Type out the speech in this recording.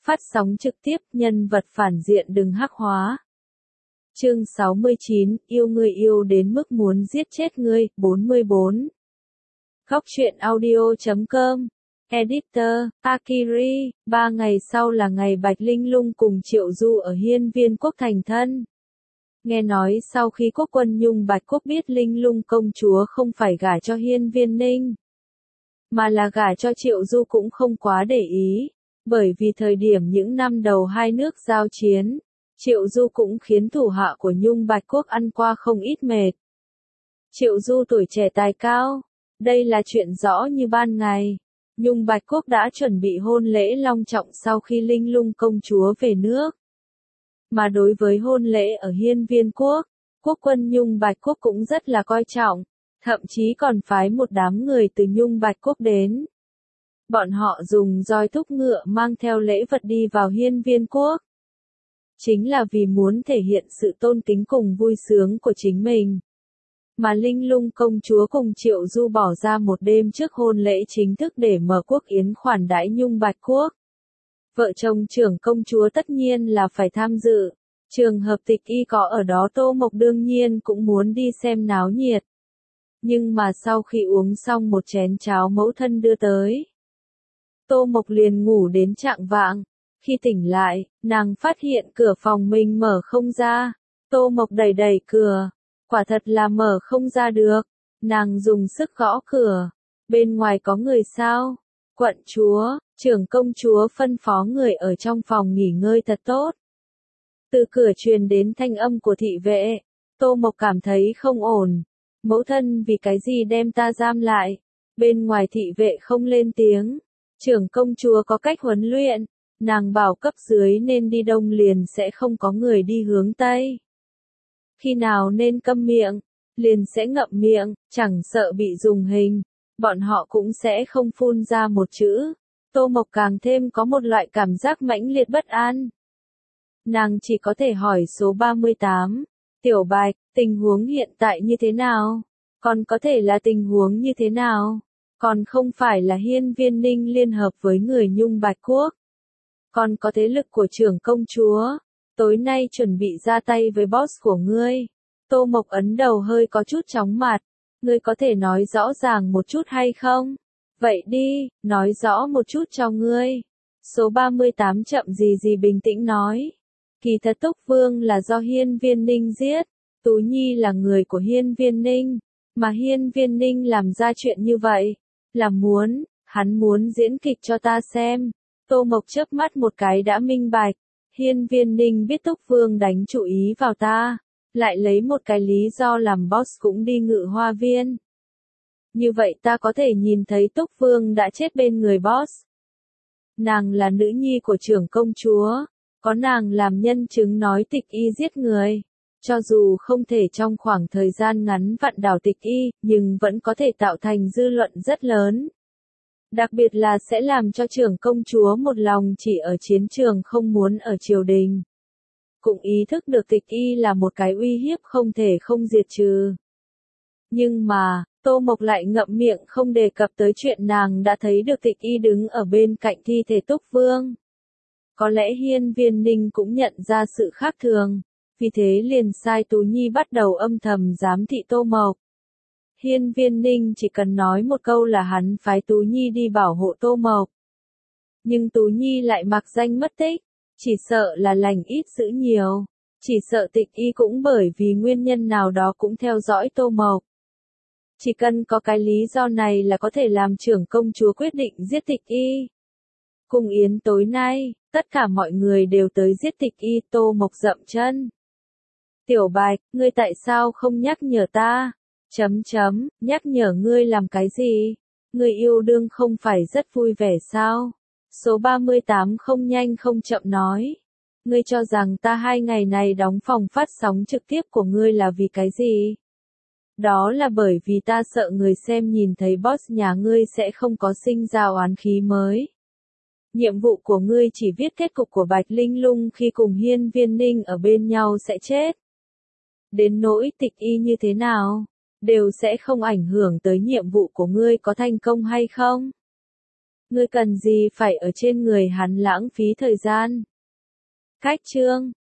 phát sóng trực tiếp, nhân vật phản diện đừng hắc hóa. Chương 69, yêu người yêu đến mức muốn giết chết ngươi, 44. Góc truyện audio.com. Editor, Akiri. 3 ngày sau là ngày Bạch Linh Lung cùng Triệu Du ở Hiên Viên Quốc thành thân. Nghe nói sau khi Quốc Quân Nhung Bạch Quốc biết Linh Lung công chúa không phải gả cho Hiên Viên Ninh, mà là gả cho Triệu Du cũng không quá để ý, bởi vì thời điểm những năm đầu hai nước giao chiến, Triệu Du cũng khiến thủ hạ của Nhung Bạch Quốc ăn qua không ít mệt. Triệu Du tuổi trẻ tài cao, đây là chuyện rõ như ban ngày. Nhung Bạch Quốc đã chuẩn bị hôn lễ long trọng sau khi Linh Lung công chúa về nước. Mà đối với hôn lễ ở Hiên Viên Quốc, Quốc quân Nhung Bạch Quốc cũng rất là coi trọng, thậm chí còn phái một đám người từ Nhung Bạch Quốc đến. Bọn họ dùng roi thúc ngựa mang theo lễ vật đi vào Hiên Viên Quốc. Chính là vì muốn thể hiện sự tôn kính cùng vui sướng của chính mình. Mà Linh Lung công chúa cùng Triệu Du bỏ ra một đêm trước hôn lễ chính thức để mở quốc yến khoản đãi Nhung Bạch Quốc. Vợ chồng trưởng công chúa tất nhiên là phải tham dự. Trường hợp Tịch Y có ở đó Tô Mộc đương nhiên cũng muốn đi xem náo nhiệt. Nhưng mà sau khi uống xong một chén cháo mẫu thân đưa tới, Tô Mộc liền ngủ đến chạng vạng. Khi tỉnh lại, nàng phát hiện cửa phòng mình mở không ra. Tô Mộc đẩy đẩy cửa. Quả thật là mở không ra được. Nàng dùng sức gõ cửa. Bên ngoài có người sao? Quận chúa, trưởng công chúa phân phó người ở trong phòng nghỉ ngơi thật tốt. Từ cửa truyền đến thanh âm của thị vệ. Tô Mộc cảm thấy không ổn. Mẫu thân vì cái gì đem ta giam lại? Bên ngoài thị vệ không lên tiếng. Trưởng công chúa có cách huấn luyện. Nàng bảo cấp dưới nên đi đông liền sẽ không có người đi hướng tây. Khi nào nên câm miệng, liền sẽ ngậm miệng, chẳng sợ bị dùng hình. Bọn họ cũng sẽ không phun ra một chữ. Tô Mộc càng thêm có một loại cảm giác mãnh liệt bất an. Nàng chỉ có thể hỏi số 38. Tiểu Bạch, tình huống hiện tại như thế nào? Còn có thể là tình huống như thế nào? Còn không phải là Hiên Viên Ninh liên hợp với người Nhung Bạch Quốc. Còn có thế lực của trưởng công chúa. Tối nay chuẩn bị ra tay với boss của ngươi. Tô Mộc ấn đầu hơi có chút chóng mặt. Ngươi có thể nói rõ ràng một chút hay không? Vậy đi, nói rõ một chút cho ngươi. Số 38 chậm gì bình tĩnh nói. Kỳ thật Túc Vương là do Hiên Viên Ninh giết. Tú Nhi là người của Hiên Viên Ninh. Mà Hiên Viên Ninh làm ra chuyện như vậy. Là hắn muốn diễn kịch cho ta xem. Tô Mộc chớp mắt một cái đã minh bạch. Hiên Viên Ninh biết Túc Vương đánh chủ ý vào ta. Lại lấy một cái lý do làm boss cũng đi Ngự Hoa Viên. Như vậy ta có thể nhìn thấy Túc Vương đã chết bên người boss. Nàng là nữ nhi của trưởng công chúa. Có nàng làm nhân chứng nói Tịch Y giết người. Cho dù không thể trong khoảng thời gian ngắn vặn đảo Tịch Y, nhưng vẫn có thể tạo thành dư luận rất lớn. Đặc biệt là sẽ làm cho trưởng công chúa một lòng chỉ ở chiến trường không muốn ở triều đình. Cũng ý thức được Tịch Y là một cái uy hiếp không thể không diệt trừ. Nhưng mà, Tô Mộc lại ngậm miệng không đề cập tới chuyện nàng đã thấy được Tịch Y đứng ở bên cạnh thi thể Túc Vương. Có lẽ Hiên Viên Ninh cũng nhận ra sự khác thường, vì thế liền sai Tú Nhi bắt đầu âm thầm giám thị Tô Mộc. Hiên Viên Ninh chỉ cần nói một câu là hắn phái Tú Nhi đi bảo hộ Tô Mộc. Nhưng Tú Nhi lại mặc danh mất tích, chỉ sợ là lành ít dữ nhiều, chỉ sợ Tịch Y cũng bởi vì nguyên nhân nào đó cũng theo dõi Tô Mộc. Chỉ cần có cái lý do này là có thể làm trưởng công chúa quyết định giết Tịch Y. Cung yến tối nay, tất cả mọi người đều tới giết Tịch Y. Tô Mộc dậm chân. Tiểu Bạch, ngươi tại sao không nhắc nhở ta? Nhắc nhở ngươi làm cái gì? Ngươi yêu đương không phải rất vui vẻ sao? Số 38 không nhanh không chậm nói. Ngươi cho rằng ta 2 ngày này đóng phòng phát sóng trực tiếp của ngươi là vì cái gì? Đó là bởi vì ta sợ người xem nhìn thấy boss nhà ngươi sẽ không có sinh ra oán khí mới. Nhiệm vụ của ngươi chỉ viết kết cục của Bạch Linh Lung khi cùng Hiên Viên Ninh ở bên nhau sẽ chết. Đến nỗi Tịch Y như thế nào, đều sẽ không ảnh hưởng tới nhiệm vụ của ngươi có thành công hay không. Ngươi cần gì phải ở trên người hắn lãng phí thời gian. Khách trương.